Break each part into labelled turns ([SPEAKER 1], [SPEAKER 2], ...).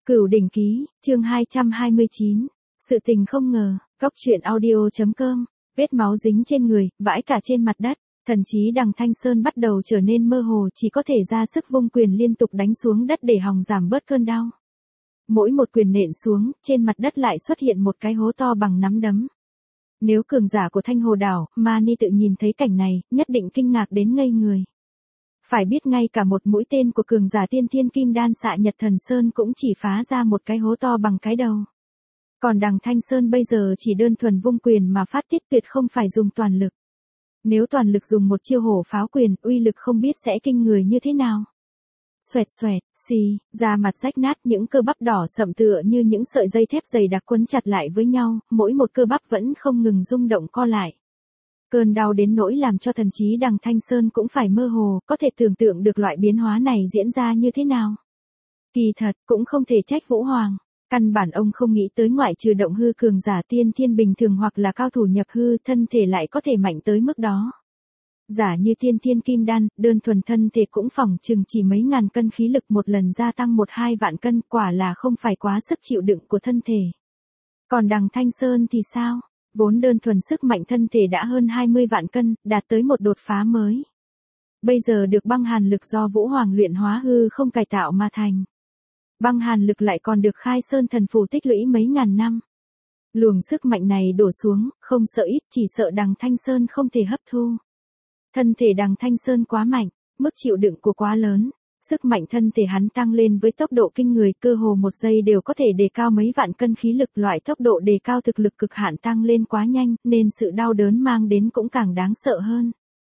[SPEAKER 1] Cửu đỉnh ký, chương 229. Sự tình không ngờ, góc truyện audio.com, vết máu dính trên người, vãi cả trên mặt đất. Thần trí Đằng Thanh Sơn bắt đầu trở nên mơ hồ, chỉ có thể ra sức vung quyền liên tục đánh xuống đất để hòng giảm bớt cơn đau. Mỗi một quyền nện xuống, trên mặt đất lại xuất hiện một cái hố to bằng nắm đấm. Nếu cường giả của Thanh Hồ Đảo, Mani tự nhìn thấy cảnh này, nhất định kinh ngạc đến ngây người. Phải biết ngay cả một mũi tên của cường giả tiên thiên kim đan xạ Nhật Thần Sơn cũng chỉ phá ra một cái hố to bằng cái đầu. Còn Đằng Thanh Sơn bây giờ chỉ đơn thuần vung quyền mà phát tiết, tuyệt không phải dùng toàn lực. Nếu toàn lực dùng một chiêu hổ pháo quyền, uy lực không biết sẽ kinh người như thế nào. Xoẹt xoẹt, xì, da mặt rách nát, những cơ bắp đỏ sậm tựa như những sợi dây thép dày đặc quấn chặt lại với nhau, mỗi một cơ bắp vẫn không ngừng rung động co lại. Cơn đau đến nỗi làm cho thần trí Đằng Thanh Sơn cũng phải mơ hồ, có thể tưởng tượng được loại biến hóa này diễn ra như thế nào. Kỳ thật, cũng không thể trách Vũ Hoàng. Căn bản ông không nghĩ tới ngoại trừ động hư cường giả tiên thiên bình thường hoặc là cao thủ nhập hư, thân thể lại có thể mạnh tới mức đó. Giả như tiên thiên kim đan, đơn thuần thân thể cũng phỏng chừng chỉ mấy ngàn cân khí lực một lần gia tăng 1-2 vạn cân, quả là không phải quá sức chịu đựng của thân thể. Còn Đằng Thanh Sơn thì sao? Vốn đơn thuần sức mạnh thân thể đã hơn 20 vạn cân, đạt tới một đột phá mới. Bây giờ được băng hàn lực do Vũ Hoàng luyện hóa hư không cải tạo mà thành. Băng hàn lực lại còn được Khai Sơn thần phù tích lũy mấy ngàn năm. Luồng sức mạnh này đổ xuống, không sợ ít, chỉ sợ Đằng Thanh Sơn không thể hấp thu. Thân thể Đằng Thanh Sơn quá mạnh, mức chịu đựng của quá lớn. Sức mạnh thân thể hắn tăng lên với tốc độ kinh người, cơ hồ một giây đều có thể đề cao mấy vạn cân khí lực. Loại tốc độ đề cao thực lực cực hạn tăng lên quá nhanh, nên sự đau đớn mang đến cũng càng đáng sợ hơn.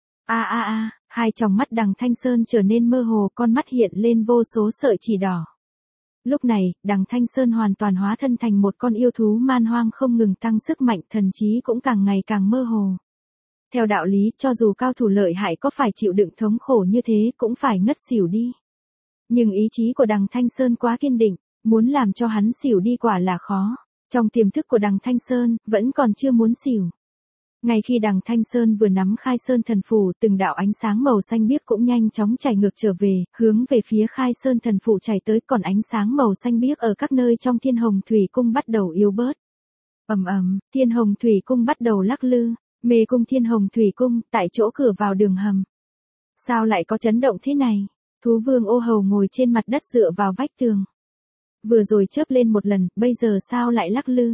[SPEAKER 1] Hai tròng mắt Đằng Thanh Sơn trở nên mơ hồ, con mắt hiện lên vô số sợi chỉ đỏ. Lúc này, Đằng Thanh Sơn hoàn toàn hóa thân thành một con yêu thú man hoang, không ngừng tăng sức mạnh, thần trí cũng càng ngày càng mơ hồ. Theo đạo lý, cho dù cao thủ lợi hại có phải chịu đựng thống khổ như thế cũng phải ngất xỉu đi. Nhưng ý chí của Đằng Thanh Sơn quá kiên định, muốn làm cho hắn xỉu đi quả là khó. Trong tiềm thức của Đằng Thanh Sơn, vẫn còn chưa muốn xỉu. Ngay khi Đằng Thanh Sơn vừa nắm Khai Sơn thần phù, từng đạo ánh sáng màu xanh biếc cũng nhanh chóng chảy ngược trở về, hướng về phía Khai Sơn thần phù chảy tới, còn ánh sáng màu xanh biếc ở các nơi trong Thiên Hồng Thủy Cung bắt đầu yếu bớt. Ầm ầm, Thiên Hồng Thủy Cung bắt đầu lắc lư. Mê cung Thiên Hồng Thủy Cung, tại chỗ cửa vào đường hầm. Sao lại có chấn động thế này? Thú vương Ô Hầu ngồi trên mặt đất dựa vào vách tường. Vừa rồi chớp lên một lần, bây giờ sao lại lắc lư?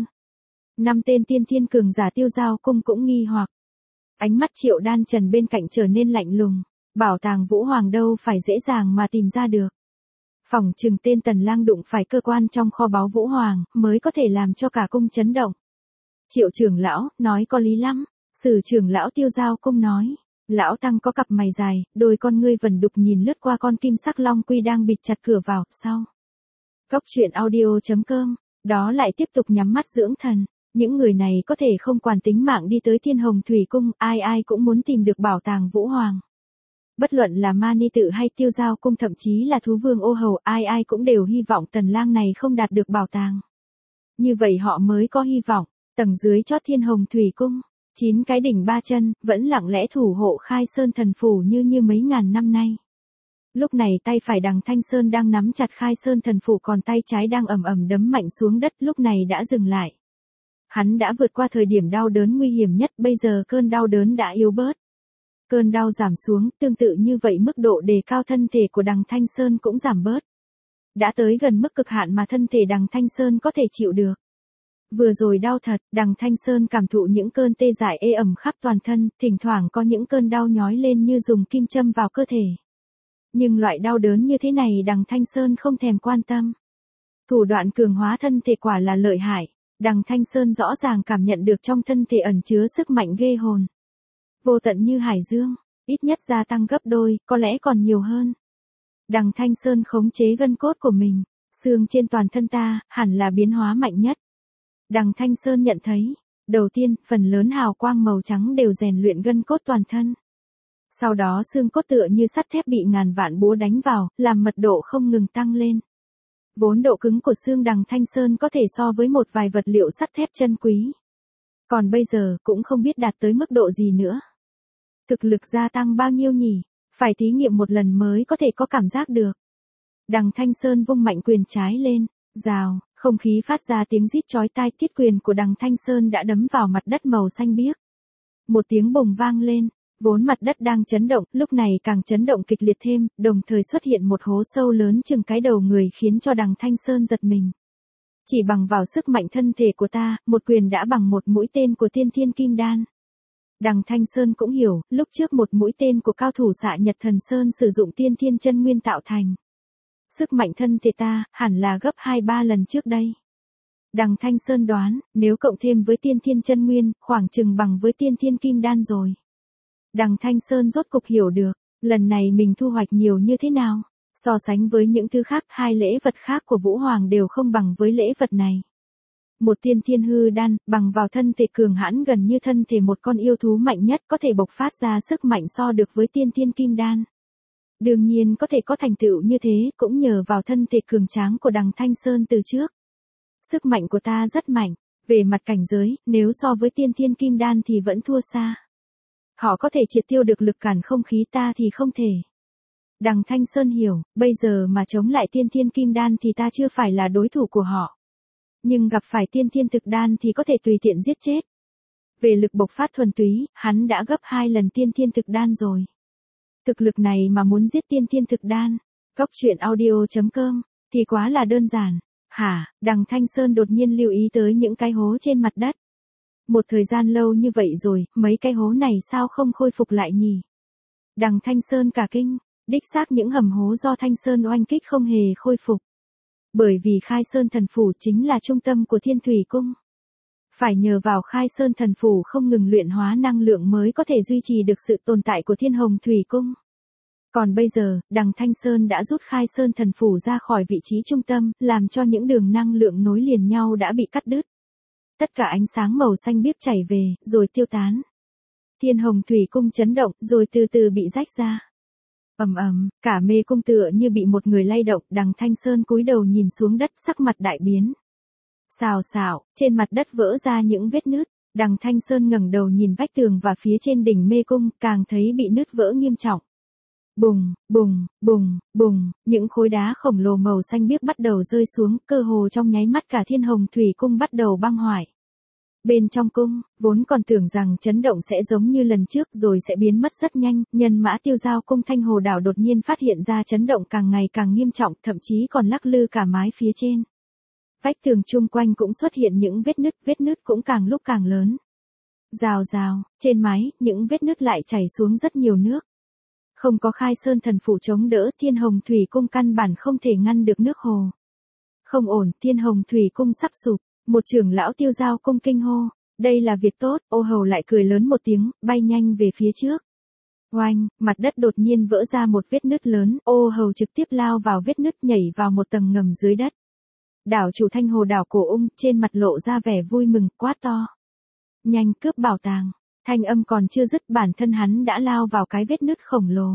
[SPEAKER 1] 5 tên tiên thiên cường giả Tiêu Giao Cung cũng nghi hoặc. Ánh mắt Triệu Đan Trần bên cạnh trở nên lạnh lùng. Bảo tàng Vũ Hoàng đâu phải dễ dàng mà tìm ra được. Phỏng chừng tên Tần Lang đụng phải cơ quan trong kho báu Vũ Hoàng, mới có thể làm cho cả cung chấn động. Triệu trưởng lão, nói có lý lắm. Sử trưởng lão Tiêu Giao Cung nói. Lão tăng có cặp mày dài, đôi con ngươi vẩn đục nhìn lướt qua con kim sắc long quy đang bịt chặt cửa vào, sau. Góc truyện audio.com, đó lại tiếp tục nhắm mắt dưỡng thần. Những người này có thể không quản tính mạng đi tới Thiên Hồng Thủy Cung, ai cũng muốn tìm được bảo tàng Vũ Hoàng. Bất luận là Mani Tự hay Tiêu Giao Cung, thậm chí là thú vương Ô Hầu, ai cũng đều hy vọng Tần Lang này không đạt được bảo tàng. Như vậy họ mới có hy vọng. Tầng dưới chót Thiên Hồng Thủy Cung, 9 cái đỉnh 3 chân, vẫn lặng lẽ thủ hộ Khai Sơn thần phù như mấy ngàn năm nay. Lúc này tay phải Đằng Thanh Sơn đang nắm chặt Khai Sơn thần phù, còn tay trái đang ầm ầm đấm mạnh xuống đất, lúc này đã dừng lại. Hắn đã vượt qua thời điểm đau đớn nguy hiểm nhất, bây giờ cơn đau đớn đã yếu bớt. Cơn đau giảm xuống, tương tự như vậy mức độ đề cao thân thể của Đằng Thanh Sơn cũng giảm bớt. Đã tới gần mức cực hạn mà thân thể Đằng Thanh Sơn có thể chịu được. Vừa rồi đau thật, Đằng Thanh Sơn cảm thụ những cơn tê dại ê ẩm khắp toàn thân, thỉnh thoảng có những cơn đau nhói lên như dùng kim châm vào cơ thể. Nhưng loại đau đớn như thế này Đằng Thanh Sơn không thèm quan tâm. Thủ đoạn cường hóa thân thể quả là lợi hại. Đằng Thanh Sơn rõ ràng cảm nhận được trong thân thể ẩn chứa sức mạnh ghê hồn. Vô tận như hải dương, ít nhất gia tăng gấp đôi, có lẽ còn nhiều hơn. Đằng Thanh Sơn khống chế gân cốt của mình, xương trên toàn thân ta, hẳn là biến hóa mạnh nhất. Đằng Thanh Sơn nhận thấy, đầu tiên, phần lớn hào quang màu trắng đều rèn luyện gân cốt toàn thân. Sau đó xương cốt tựa như sắt thép bị ngàn vạn búa đánh vào, làm mật độ không ngừng tăng lên. Vốn độ cứng của xương Đằng Thanh Sơn có thể so với một vài vật liệu sắt thép chân quý. Còn bây giờ cũng không biết đạt tới mức độ gì nữa. Thực lực gia tăng bao nhiêu nhỉ? Phải thí nghiệm một lần mới có thể có cảm giác được. Đằng Thanh Sơn vung mạnh quyền trái lên. Rào, không khí phát ra tiếng rít chói tai, tiết quyền của Đằng Thanh Sơn đã đấm vào mặt đất màu xanh biếc. Một tiếng bùng vang lên, vốn mặt đất đang chấn động, lúc này càng chấn động kịch liệt thêm, đồng thời xuất hiện một hố sâu lớn chừng cái đầu người khiến cho Đằng Thanh Sơn giật mình. Chỉ bằng vào sức mạnh thân thể của ta, một quyền đã bằng một mũi tên của tiên thiên kim đan. Đằng Thanh Sơn cũng hiểu, lúc trước một mũi tên của cao thủ xạ Nhật Thần Sơn sử dụng tiên thiên chân nguyên tạo thành. Sức mạnh thân thể ta, hẳn là gấp 2-3 lần trước đây. Đằng Thanh Sơn đoán, nếu cộng thêm với tiên thiên chân nguyên, khoảng chừng bằng với tiên thiên kim đan rồi. Đằng Thanh Sơn rốt cục hiểu được, lần này mình thu hoạch nhiều như thế nào. So sánh với những thứ khác, hai lễ vật khác của Vũ Hoàng đều không bằng với lễ vật này. Một tiên thiên hư đan, bằng vào thân thể cường hãn gần như thân thể một con yêu thú mạnh nhất, có thể bộc phát ra sức mạnh so được với tiên thiên kim đan. Đương nhiên có thể có thành tựu như thế, cũng nhờ vào thân thể cường tráng của Đằng Thanh Sơn từ trước. Sức mạnh của ta rất mạnh, về mặt cảnh giới, nếu so với tiên thiên kim đan thì vẫn thua xa. Họ có thể triệt tiêu được lực cản không khí, ta thì không thể. Đằng Thanh Sơn hiểu, bây giờ mà chống lại tiên thiên kim đan thì ta chưa phải là đối thủ của họ. Nhưng gặp phải tiên thiên thực đan thì có thể tùy tiện giết chết. Về lực bộc phát thuần túy, hắn đã gấp 2 lần tiên thiên thực đan rồi. Thực lực này mà muốn giết tiên thiên thực đan, goctruyện.audio.com, thì quá là đơn giản. Hả, Đằng Thanh Sơn đột nhiên lưu ý tới những cái hố trên mặt đất. Một thời gian lâu như vậy rồi, mấy cái hố này sao không khôi phục lại nhỉ? Đằng Thanh Sơn cả kinh, đích xác những hầm hố do Thanh Sơn oanh kích không hề khôi phục. Bởi vì Khai Sơn Thần Phủ chính là trung tâm của Thiên Thủy Cung. Phải nhờ vào Khai Sơn Thần Phủ không ngừng luyện hóa năng lượng mới có thể duy trì được sự tồn tại của Thiên Hồng Thủy Cung. Còn bây giờ, Đằng Thanh Sơn đã rút Khai Sơn Thần Phủ ra khỏi vị trí trung tâm, làm cho những đường năng lượng nối liền nhau đã bị cắt đứt. Tất cả ánh sáng màu xanh biếc chảy về, rồi tiêu tán. Thiên Hồng Thủy Cung chấn động, rồi từ từ bị rách ra. Ầm ầm, cả mê cung tựa như bị một người lay động, Đằng Thanh Sơn cúi đầu nhìn xuống đất, sắc mặt đại biến. Xào xạo, trên mặt đất vỡ ra những vết nứt. Đằng Thanh Sơn ngẩng đầu nhìn vách tường và phía trên đỉnh mê cung, càng thấy bị nứt vỡ nghiêm trọng. Bùng, bùng, bùng, bùng, những khối đá khổng lồ màu xanh biếc bắt đầu rơi xuống, cơ hồ trong nháy mắt cả Thiên Hồng Thủy Cung bắt đầu băng hoại. Bên trong cung, vốn còn tưởng rằng chấn động sẽ giống như lần trước rồi sẽ biến mất rất nhanh, Nhân Mã Tiêu Giao cung Thanh Hồ đảo đột nhiên phát hiện ra chấn động càng ngày càng nghiêm trọng, thậm chí còn lắc lư cả mái phía trên. Vách tường chung quanh cũng xuất hiện những vết nứt cũng càng lúc càng lớn. Rào rào, trên mái, những vết nứt lại chảy xuống rất nhiều nước. Không có Khai Sơn Thần Phủ chống đỡ, Thiên Hồng Thủy Cung căn bản không thể ngăn được nước hồ. Không ổn, Thiên Hồng Thủy Cung sắp sụp. Một trưởng lão Tiêu Giao cung kinh hô, đây là việc tốt, Ô Hầu lại cười lớn một tiếng, bay nhanh về phía trước. Oanh, mặt đất đột nhiên vỡ ra một vết nứt lớn, Ô Hầu trực tiếp lao vào vết nứt, nhảy vào một tầng ngầm dưới đất. Đảo chủ Thanh Hồ đảo Cổ Ung, trên mặt lộ ra vẻ vui mừng, quát to. Nhanh cướp bảo tàng, thanh âm còn chưa dứt, bản thân hắn đã lao vào cái vết nứt khổng lồ.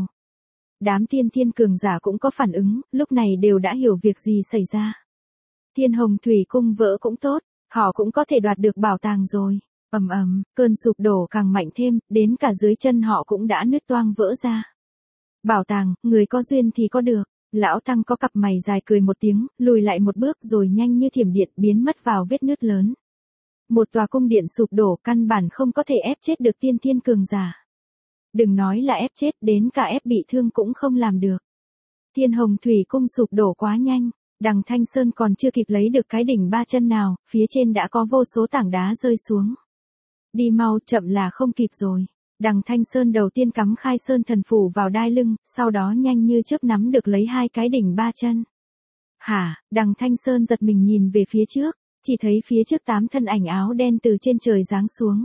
[SPEAKER 1] Đám tiên thiên cường giả cũng có phản ứng, lúc này đều đã hiểu việc gì xảy ra. Thiên Hồng Thủy Cung vỡ cũng tốt, họ cũng có thể đoạt được bảo tàng rồi. Ầm ầm, cơn sụp đổ càng mạnh thêm, đến cả dưới chân họ cũng đã nứt toang vỡ ra. Bảo tàng, người có duyên thì có được. Lão Tăng có cặp mày dài cười một tiếng, lùi lại một bước rồi nhanh như thiểm điện biến mất vào vết nứt lớn. Một tòa cung điện sụp đổ, căn bản không có thể ép chết được tiên thiên cường giả. Đừng nói là ép chết, đến cả ép bị thương cũng không làm được. Thiên Hồng Thủy Cung sụp đổ quá nhanh. Đằng Thanh Sơn còn chưa kịp lấy được cái đỉnh ba chân nào, phía trên đã có vô số tảng đá rơi xuống. Đi mau, chậm là không kịp rồi. Đằng Thanh Sơn đầu tiên cắm Khai Sơn Thần Phủ vào đai lưng, sau đó nhanh như chớp nắm được lấy hai cái đỉnh ba chân. Hả, Đằng Thanh Sơn giật mình nhìn về phía trước, chỉ thấy phía trước 8 thân ảnh áo đen từ trên trời giáng xuống.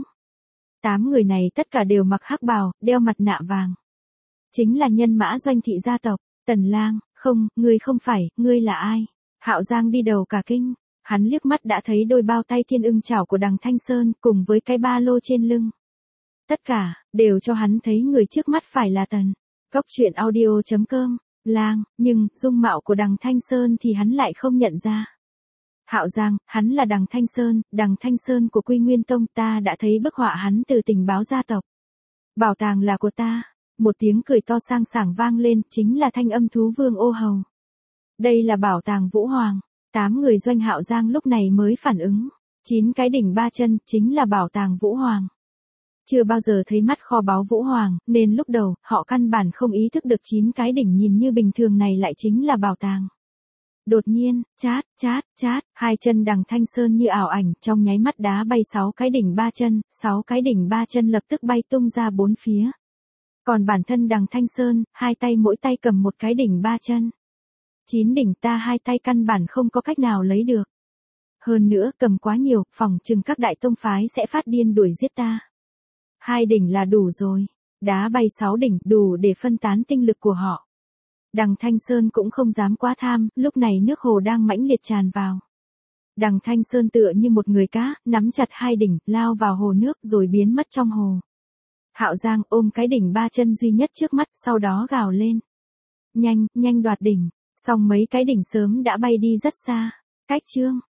[SPEAKER 1] 8 người này tất cả đều mặc hắc bào, đeo mặt nạ vàng. Chính là nhân mã Doanh thị gia tộc, Tần Lang. Không, ngươi không phải, ngươi là ai? Hạo Giang đi đầu cả kinh, hắn liếc mắt đã thấy đôi bao tay thiên ưng chảo của Đằng Thanh Sơn cùng với cái ba lô trên lưng. Tất cả, đều cho hắn thấy người trước mắt phải là Tần. Goctruyện.audio.com, Lang, nhưng, dung mạo của Đằng Thanh Sơn thì hắn lại không nhận ra. Hạo Giang, hắn là Đằng Thanh Sơn của Quy Nguyên Tông, ta đã thấy bức họa hắn từ tình báo gia tộc. Bảo tàng là của ta. Một tiếng cười to sang sảng vang lên, chính là thanh âm thú vương Ô Hầu. Đây là bảo tàng Vũ Hoàng, 8 người doanh Hạo Giang lúc này mới phản ứng. 9 cái đỉnh 3 chân chính là bảo tàng Vũ Hoàng. Chưa bao giờ thấy mắt kho báu Vũ Hoàng, nên lúc đầu, họ căn bản không ý thức được 9 cái đỉnh nhìn như bình thường này lại chính là bảo tàng. Đột nhiên, chát, chát, chát, hai chân Đằng Thanh Sơn như ảo ảnh, trong nháy mắt đá bay 6 cái đỉnh 3 chân, 6 cái đỉnh 3 chân lập tức bay tung ra bốn phía. Còn bản thân Đằng Thanh Sơn, hai tay mỗi tay cầm một cái đỉnh 3 chân. 9 đỉnh ta hai tay căn bản không có cách nào lấy được. Hơn nữa, cầm quá nhiều, phỏng chừng các đại tông phái sẽ phát điên đuổi giết ta. 2 đỉnh là đủ rồi. Đá bay 6 đỉnh, đủ để phân tán tinh lực của họ. Đằng Thanh Sơn cũng không dám quá tham, lúc này nước hồ đang mãnh liệt tràn vào. Đằng Thanh Sơn tựa như một người cá, nắm chặt 2 đỉnh, lao vào hồ nước rồi biến mất trong hồ. Hạo Giang ôm cái đỉnh 3 chân duy nhất trước mắt, sau đó gào lên. Nhanh, nhanh đoạt đỉnh, xong mấy cái đỉnh sớm đã bay đi rất xa. Cách chương